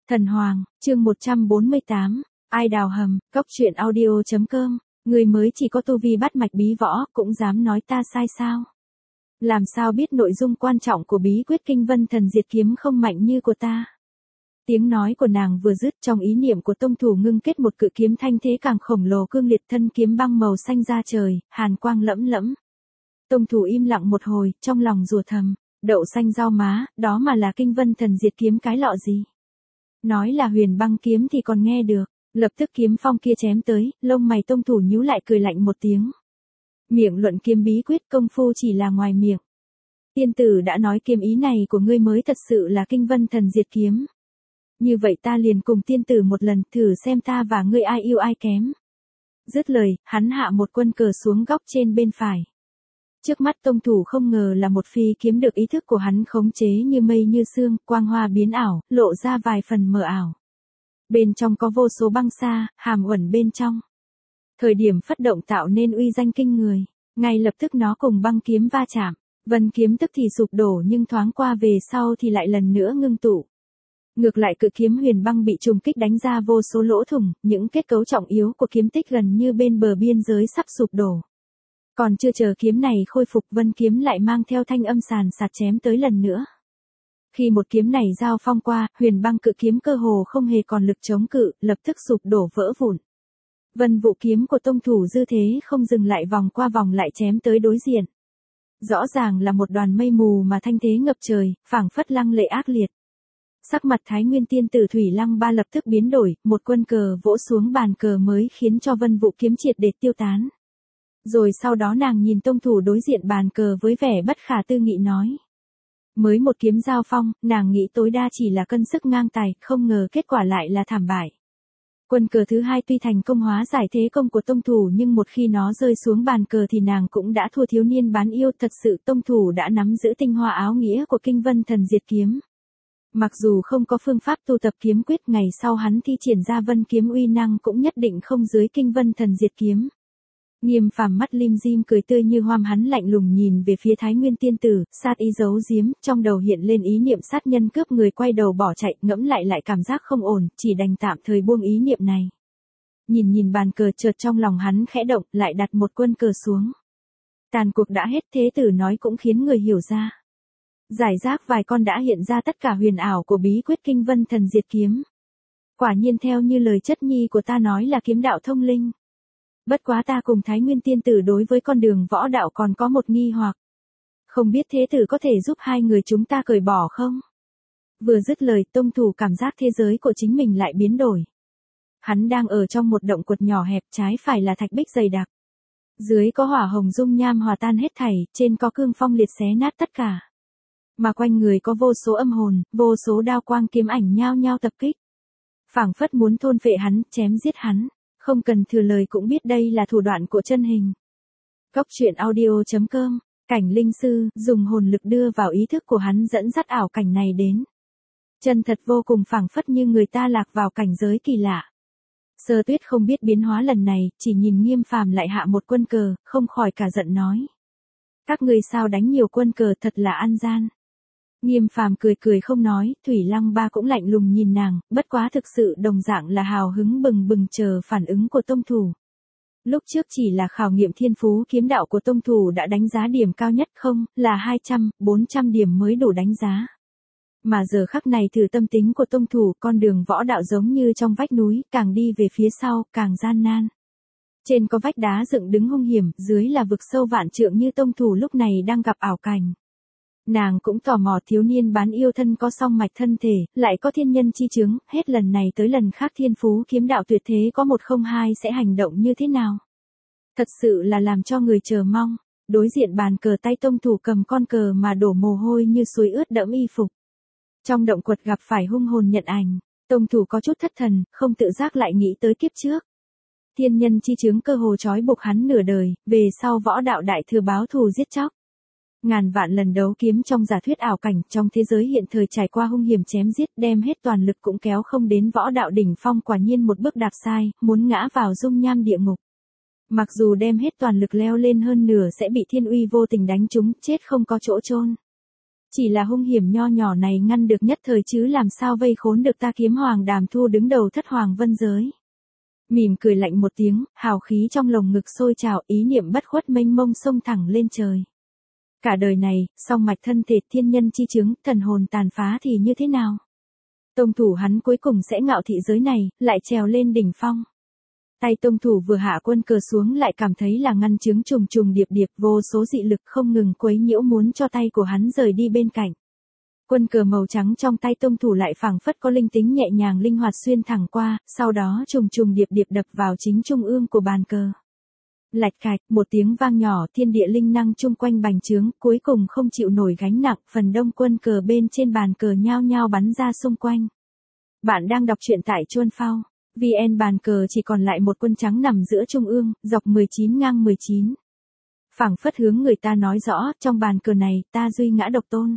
Thần Hoàng, chương 148, Ai đào hầm, Cóc truyện audio.com, người mới chỉ có tu vi bắt mạch bí võ, cũng dám nói ta sai sao? Làm sao biết nội dung quan trọng của bí quyết kinh vân thần diệt kiếm không mạnh như của ta? Tiếng nói của nàng vừa dứt, trong ý niệm của tông thủ ngưng kết một cự kiếm thanh thế càng khổng lồ cương liệt, thân kiếm băng màu xanh ra trời, hàn quang lẫm lẫm. Tông thủ im lặng một hồi, trong lòng rủa thầm, đậu xanh rau má, đó mà là kinh vân thần diệt kiếm cái lọ gì? Nói là huyền băng kiếm thì còn nghe được, lập tức kiếm phong kia chém tới, lông mày tông thủ nhíu lại cười lạnh một tiếng. Miệng luận kiếm bí quyết, công phu chỉ là ngoài miệng. Tiên tử đã nói kiếm ý này của ngươi mới thật sự là kinh vân thần diệt kiếm. Như vậy ta liền cùng tiên tử một lần, thử xem ta và ngươi ai yêu ai kém. Dứt lời, hắn hạ một quân cờ xuống góc trên bên phải. Trước mắt tông thủ không ngờ là một phi kiếm được ý thức của hắn khống chế như mây như sương, quang hoa biến ảo, lộ ra vài phần mờ ảo. Bên trong có vô số băng sa, hàm uẩn bên trong. Thời điểm phất động tạo nên uy danh kinh người, ngay lập tức nó cùng băng kiếm va chạm, vân kiếm tức thì sụp đổ nhưng thoáng qua về sau thì lại lần nữa ngưng tụ. Ngược lại cự kiếm huyền băng bị trùng kích đánh ra vô số lỗ thủng, những kết cấu trọng yếu của kiếm tích gần như bên bờ biên giới sắp sụp đổ. Còn chưa chờ kiếm này khôi phục, vân kiếm lại mang theo thanh âm sàn sạt chém tới lần nữa. Khi một kiếm này giao phong qua, huyền băng cự kiếm cơ hồ không hề còn lực chống cự, lập tức sụp đổ vỡ vụn. Vân vụ kiếm của tông thủ dư thế không dừng lại, vòng qua vòng lại chém tới đối diện. Rõ ràng là một đoàn mây mù mà thanh thế ngập trời, phảng phất lăng lệ ác liệt. Sắc mặt Thái Nguyên tiên tử Thủy Lăng Ba lập tức biến đổi, một quân cờ vỗ xuống bàn cờ mới khiến cho vân vụ kiếm triệt để tiêu tán. Rồi sau đó nàng nhìn tông thủ đối diện bàn cờ với vẻ bất khả tư nghị nói. Mới một kiếm giao phong, nàng nghĩ tối đa chỉ là cân sức ngang tài, không ngờ kết quả lại là thảm bại. Quân cờ thứ hai tuy thành công hóa giải thế công của tông thủ, nhưng một khi nó rơi xuống bàn cờ thì nàng cũng đã thua thiếu niên bán yêu. Thật sự tông thủ đã nắm giữ tinh hoa áo nghĩa của kinh vân thần diệt kiếm. Mặc dù không có phương pháp tu tập kiếm quyết, ngày sau hắn thi triển ra vân kiếm uy năng cũng nhất định không dưới kinh vân thần diệt kiếm. Nghiêm Phàm mắt lim dim cười tươi như hoa, hắn lạnh lùng nhìn về phía Thái Nguyên tiên tử, sát ý giấu giếm, trong đầu hiện lên ý niệm sát nhân cướp người, quay đầu bỏ chạy, ngẫm lại cảm giác không ổn, chỉ đành tạm thời buông ý niệm này. Nhìn bàn cờ, chợt trong lòng hắn khẽ động, lại đặt một quân cờ xuống. Tàn cuộc đã hết, thế tử nói cũng khiến người hiểu ra. Giải rác vài con đã hiện ra tất cả huyền ảo của bí quyết kinh vân thần diệt kiếm. Quả nhiên theo như lời chất nhi của ta nói là kiếm đạo thông linh. Bất quá ta cùng Thái Nguyên tiên tử đối với con đường võ đạo còn có một nghi hoặc. Không biết thế tử có thể giúp hai người chúng ta cởi bỏ không? Vừa dứt lời, tông thủ cảm giác thế giới của chính mình lại biến đổi. Hắn đang ở trong một động quật nhỏ hẹp, trái phải là thạch bích dày đặc. Dưới có hỏa hồng dung nham hòa tan hết thảy, trên có cương phong liệt xé nát tất cả. Mà quanh người có vô số âm hồn, vô số đao quang kiếm ảnh nhao nhao tập kích. Phảng phất muốn thôn phệ hắn, chém giết hắn. Không cần thừa lời cũng biết đây là thủ đoạn của chân hình. Cóc truyện audio.com, cảnh linh sư, dùng hồn lực đưa vào ý thức của hắn dẫn dắt ảo cảnh này đến. Chân thật vô cùng, phảng phất như người ta lạc vào cảnh giới kỳ lạ. Sơ Tuyết không biết biến hóa lần này, chỉ nhìn Nghiêm Phàm lại hạ một quân cờ, không khỏi cả giận nói. Các ngươi sao đánh nhiều quân cờ, thật là ăn gian. Nghiêm Phàm cười không nói, Thủy Lăng Ba cũng lạnh lùng nhìn nàng, bất quá thực sự đồng dạng là hào hứng bừng bừng chờ phản ứng của tông thủ. Lúc trước chỉ là khảo nghiệm thiên phú kiếm đạo của tông thủ đã đánh giá điểm cao nhất, không, là 200, 400 điểm mới đủ đánh giá. Mà giờ khắc này thử tâm tính của tông thủ, con đường võ đạo giống như trong vách núi, càng đi về phía sau, càng gian nan. Trên có vách đá dựng đứng hung hiểm, dưới là vực sâu vạn trượng như tông thủ lúc này đang gặp ảo cảnh. Nàng cũng tò mò thiếu niên bán yêu thân có song mạch thân thể, lại có thiên nhân chi chứng, hết lần này tới lần khác thiên phú kiếm đạo tuyệt thế có 102 sẽ hành động như thế nào. Thật sự là làm cho người chờ mong. Đối diện bàn cờ, tay tông thủ cầm con cờ mà đổ mồ hôi như suối ướt đẫm y phục. Trong động quật gặp phải hung hồn nhận ảnh, tông thủ có chút thất thần, không tự giác lại nghĩ tới kiếp trước. Thiên nhân chi chứng cơ hồ trói buộc hắn nửa đời, về sau võ đạo đại thừa báo thù giết chóc. Ngàn vạn lần đấu kiếm trong giả thuyết ảo cảnh, trong thế giới hiện thời trải qua hung hiểm chém giết, đem hết toàn lực cũng kéo không đến võ đạo đỉnh phong, quả nhiên một bước đạp sai, muốn ngã vào dung nham địa ngục. Mặc dù đem hết toàn lực leo lên hơn nửa sẽ bị thiên uy vô tình đánh trúng, chết không có chỗ chôn. Chỉ là hung hiểm nho nhỏ này ngăn được nhất thời chứ làm sao vây khốn được ta Kiếm Hoàng Đàm Thu đứng đầu thất hoàng vân giới. Mỉm cười lạnh một tiếng, hào khí trong lồng ngực sôi trào, ý niệm bất khuất mênh mông xông thẳng lên trời. Cả đời này, song mạch thân thể thiên nhân chi chứng, thần hồn tàn phá thì như thế nào? Tông thủ hắn cuối cùng sẽ ngạo thị giới này, lại trèo lên đỉnh phong. Tay tông thủ vừa hạ quân cờ xuống lại cảm thấy là ngăn chướng trùng trùng điệp điệp, vô số dị lực không ngừng quấy nhiễu muốn cho tay của hắn rời đi bên cạnh. Quân cờ màu trắng trong tay tông thủ lại phảng phất có linh tính nhẹ nhàng linh hoạt xuyên thẳng qua, sau đó trùng trùng điệp điệp đập vào chính trung ương của bàn cờ. Lạch cạch, một tiếng vang nhỏ, thiên địa linh năng chung quanh bành trướng, cuối cùng không chịu nổi gánh nặng, phần đông quân cờ bên trên bàn cờ nhao nhao bắn ra xung quanh. Bạn đang đọc truyện tại Chuan Phao. VN bàn cờ chỉ còn lại một quân trắng nằm giữa trung ương, dọc 19 ngang 19. Phảng phất hướng người ta nói rõ, trong bàn cờ này, ta duy ngã độc tôn.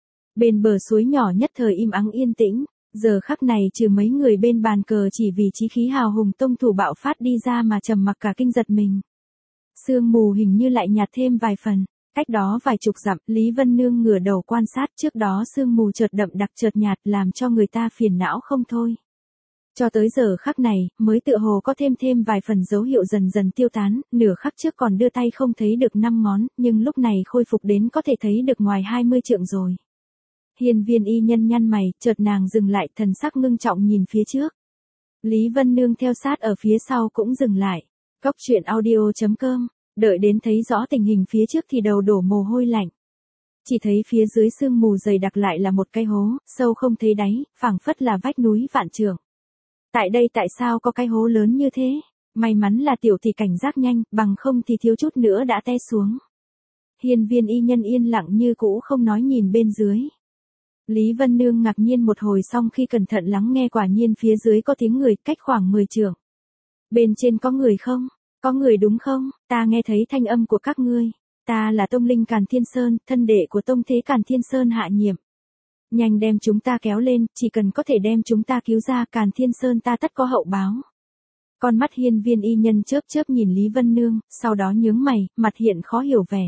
Bên bờ suối nhỏ nhất thời im ắng yên tĩnh, giờ khắc này trừ mấy người bên bàn cờ chỉ vì chí khí hào hùng tông thủ bạo phát đi ra mà trầm mặc cả kinh giật mình. Sương mù hình như lại nhạt thêm vài phần, cách đó vài chục dặm, Lý Vân Nương ngửa đầu quan sát, trước đó sương mù chợt đậm đặc chợt nhạt làm cho người ta phiền não không thôi. Cho tới giờ khắc này, mới tựa hồ có thêm vài phần dấu hiệu dần dần tiêu tán, nửa khắc trước còn đưa tay không thấy được 5 ngón, nhưng lúc này khôi phục đến có thể thấy được ngoài 20 trượng rồi. Hiên Viên y nhân nhăn mày, chợt nàng dừng lại, thần sắc ngưng trọng nhìn phía trước. Lý Vân Nương theo sát ở phía sau cũng dừng lại. Cốc truyện audio.com, đợi đến thấy rõ tình hình phía trước thì đầu đổ mồ hôi lạnh. Chỉ thấy phía dưới sương mù dày đặc lại là một cái hố, sâu không thấy đáy, phảng phất là vách núi vạn trượng. Tại đây tại sao có cái hố lớn như thế? May mắn là tiểu thì cảnh giác nhanh, bằng không thì thiếu chút nữa đã té xuống. Hiên Viên y nhân yên lặng như cũ không nói nhìn bên dưới. Lý Vân Nương ngạc nhiên một hồi xong khi cẩn thận lắng nghe quả nhiên phía dưới có tiếng người cách khoảng 10 trượng. Bên trên có người không? Có người đúng không? Ta nghe thấy thanh âm của các ngươi. Ta là Tông Linh Càn Thiên Sơn, thân đệ của Tông Thế Càn Thiên Sơn hạ nhiệm. Nhanh đem chúng ta kéo lên, chỉ cần có thể đem chúng ta cứu ra Càn Thiên Sơn ta tất có hậu báo. Con mắt Hiên Viên y nhân chớp chớp nhìn Lý Vân Nương, sau đó nhướng mày, mặt hiện khó hiểu vẻ.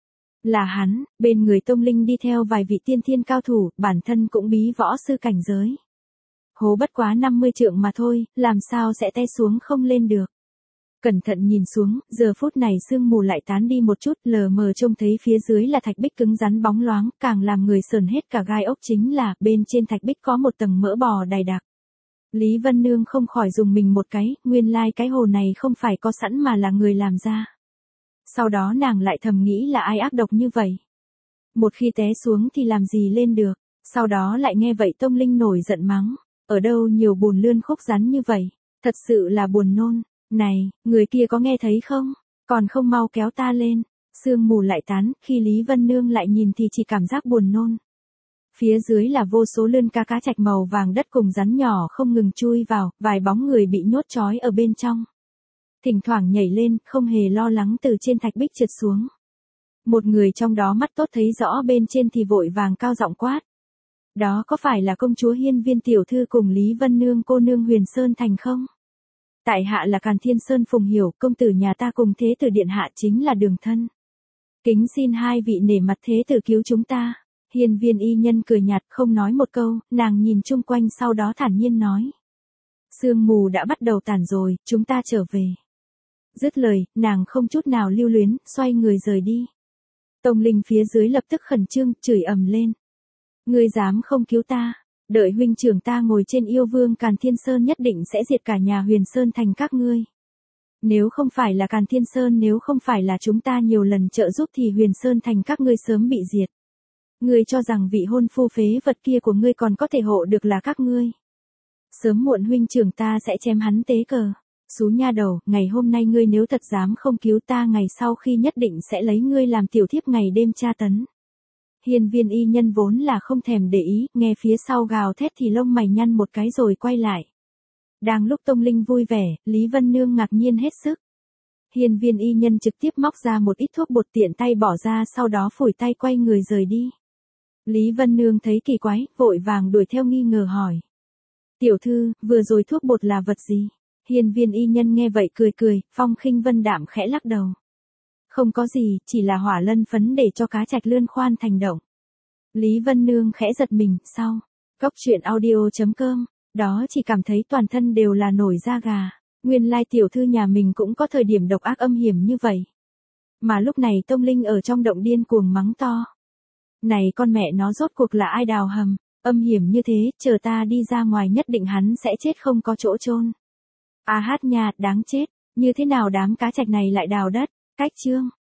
Là hắn, bên người Tông Linh đi theo vài vị tiên thiên cao thủ, bản thân cũng bí võ sư cảnh giới. Hố bất quá 50 trượng mà thôi, làm sao sẽ té xuống không lên được. Cẩn thận nhìn xuống, giờ phút này sương mù lại tán đi một chút, lờ mờ trông thấy phía dưới là thạch bích cứng rắn bóng loáng, càng làm người sờn hết cả gai ốc chính là bên trên thạch bích có một tầng mỡ bò dày đặc. Lý Vân Nương không khỏi dùng mình một cái, nguyên lai cái hồ này không phải có sẵn mà là người làm ra. Sau đó nàng lại thầm nghĩ là ai ác độc như vậy. Một khi té xuống thì làm gì lên được, sau đó lại nghe vậy Tông Linh nổi giận mắng. Ở đâu nhiều bùn lươn khúc rắn như vậy, thật sự là buồn nôn. Này, người kia có nghe thấy không? Còn không mau kéo ta lên. Sương mù lại tán, khi Lý Vân Nương lại nhìn thì chỉ cảm giác buồn nôn. Phía dưới là vô số lươn cá trạch màu vàng đất cùng rắn nhỏ không ngừng chui vào, vài bóng người bị nhốt trói ở bên trong. Thỉnh thoảng nhảy lên, không hề lo lắng từ trên thạch bích trượt xuống. Một người trong đó mắt tốt thấy rõ bên trên thì vội vàng cao giọng quát. Đó có phải là công chúa Hiên Viên tiểu thư cùng Lý Vân Nương cô nương Huyền Sơn Thành không? Tại hạ là Càn Thiên Sơn Phùng Hiểu, công tử nhà ta cùng thế tử điện hạ chính là đường thân. Kính xin hai vị nể mặt thế tử cứu chúng ta. Hiên Viên y nhân cười nhạt không nói một câu, nàng nhìn chung quanh sau đó thản nhiên nói. Sương mù đã bắt đầu tản rồi, chúng ta trở về. Dứt lời, nàng không chút nào lưu luyến, xoay người rời đi. Tông Linh phía dưới lập tức khẩn trương, chửi ầm lên. Ngươi dám không cứu ta, đợi huynh trưởng ta ngồi trên yêu vương Càn Thiên Sơn nhất định sẽ diệt cả nhà Huyền Sơn Thành các ngươi. Nếu không phải là Càn Thiên Sơn, nếu không phải là chúng ta nhiều lần trợ giúp thì Huyền Sơn Thành các ngươi sớm bị diệt. Ngươi cho rằng vị hôn phu phế vật kia của ngươi còn có thể hộ được là các ngươi. Sớm muộn huynh trưởng ta sẽ chém hắn tế cờ. Xú nha đầu, ngày hôm nay ngươi nếu thật dám không cứu ta, ngày sau khi nhất định sẽ lấy ngươi làm tiểu thiếp ngày đêm tra tấn. Hiên Viên y nhân vốn là không thèm để ý, nghe phía sau gào thét thì lông mày nhăn một cái rồi quay lại. Đang lúc Tông Linh vui vẻ, Lý Vân Nương ngạc nhiên hết sức. Hiên Viên y nhân trực tiếp móc ra một ít thuốc bột tiện tay bỏ ra, sau đó phủi tay quay người rời đi. Lý Vân Nương thấy kỳ quái, vội vàng đuổi theo nghi ngờ hỏi. Tiểu thư, vừa rồi thuốc bột là vật gì? Hiên Viên y nhân nghe vậy cười cười, phong khinh vân đạm khẽ lắc đầu. Không có gì, chỉ là hỏa lân phấn để cho cá trạch lươn khoan thành động. Lý Vân Nương khẽ giật mình, sau. Cốc truyện audio.com, đó chỉ cảm thấy toàn thân đều là nổi da gà. Nguyên lai tiểu thư nhà mình cũng có thời điểm độc ác âm hiểm như vậy. Mà lúc này Tông Linh ở trong động điên cuồng mắng to. Này con mẹ nó rốt cuộc là ai đào hầm, âm hiểm như thế, chờ ta đi ra ngoài nhất định hắn sẽ chết không có chỗ chôn. A hát nha, đáng chết, như thế nào đám cá trạch này lại đào đất, cách chương.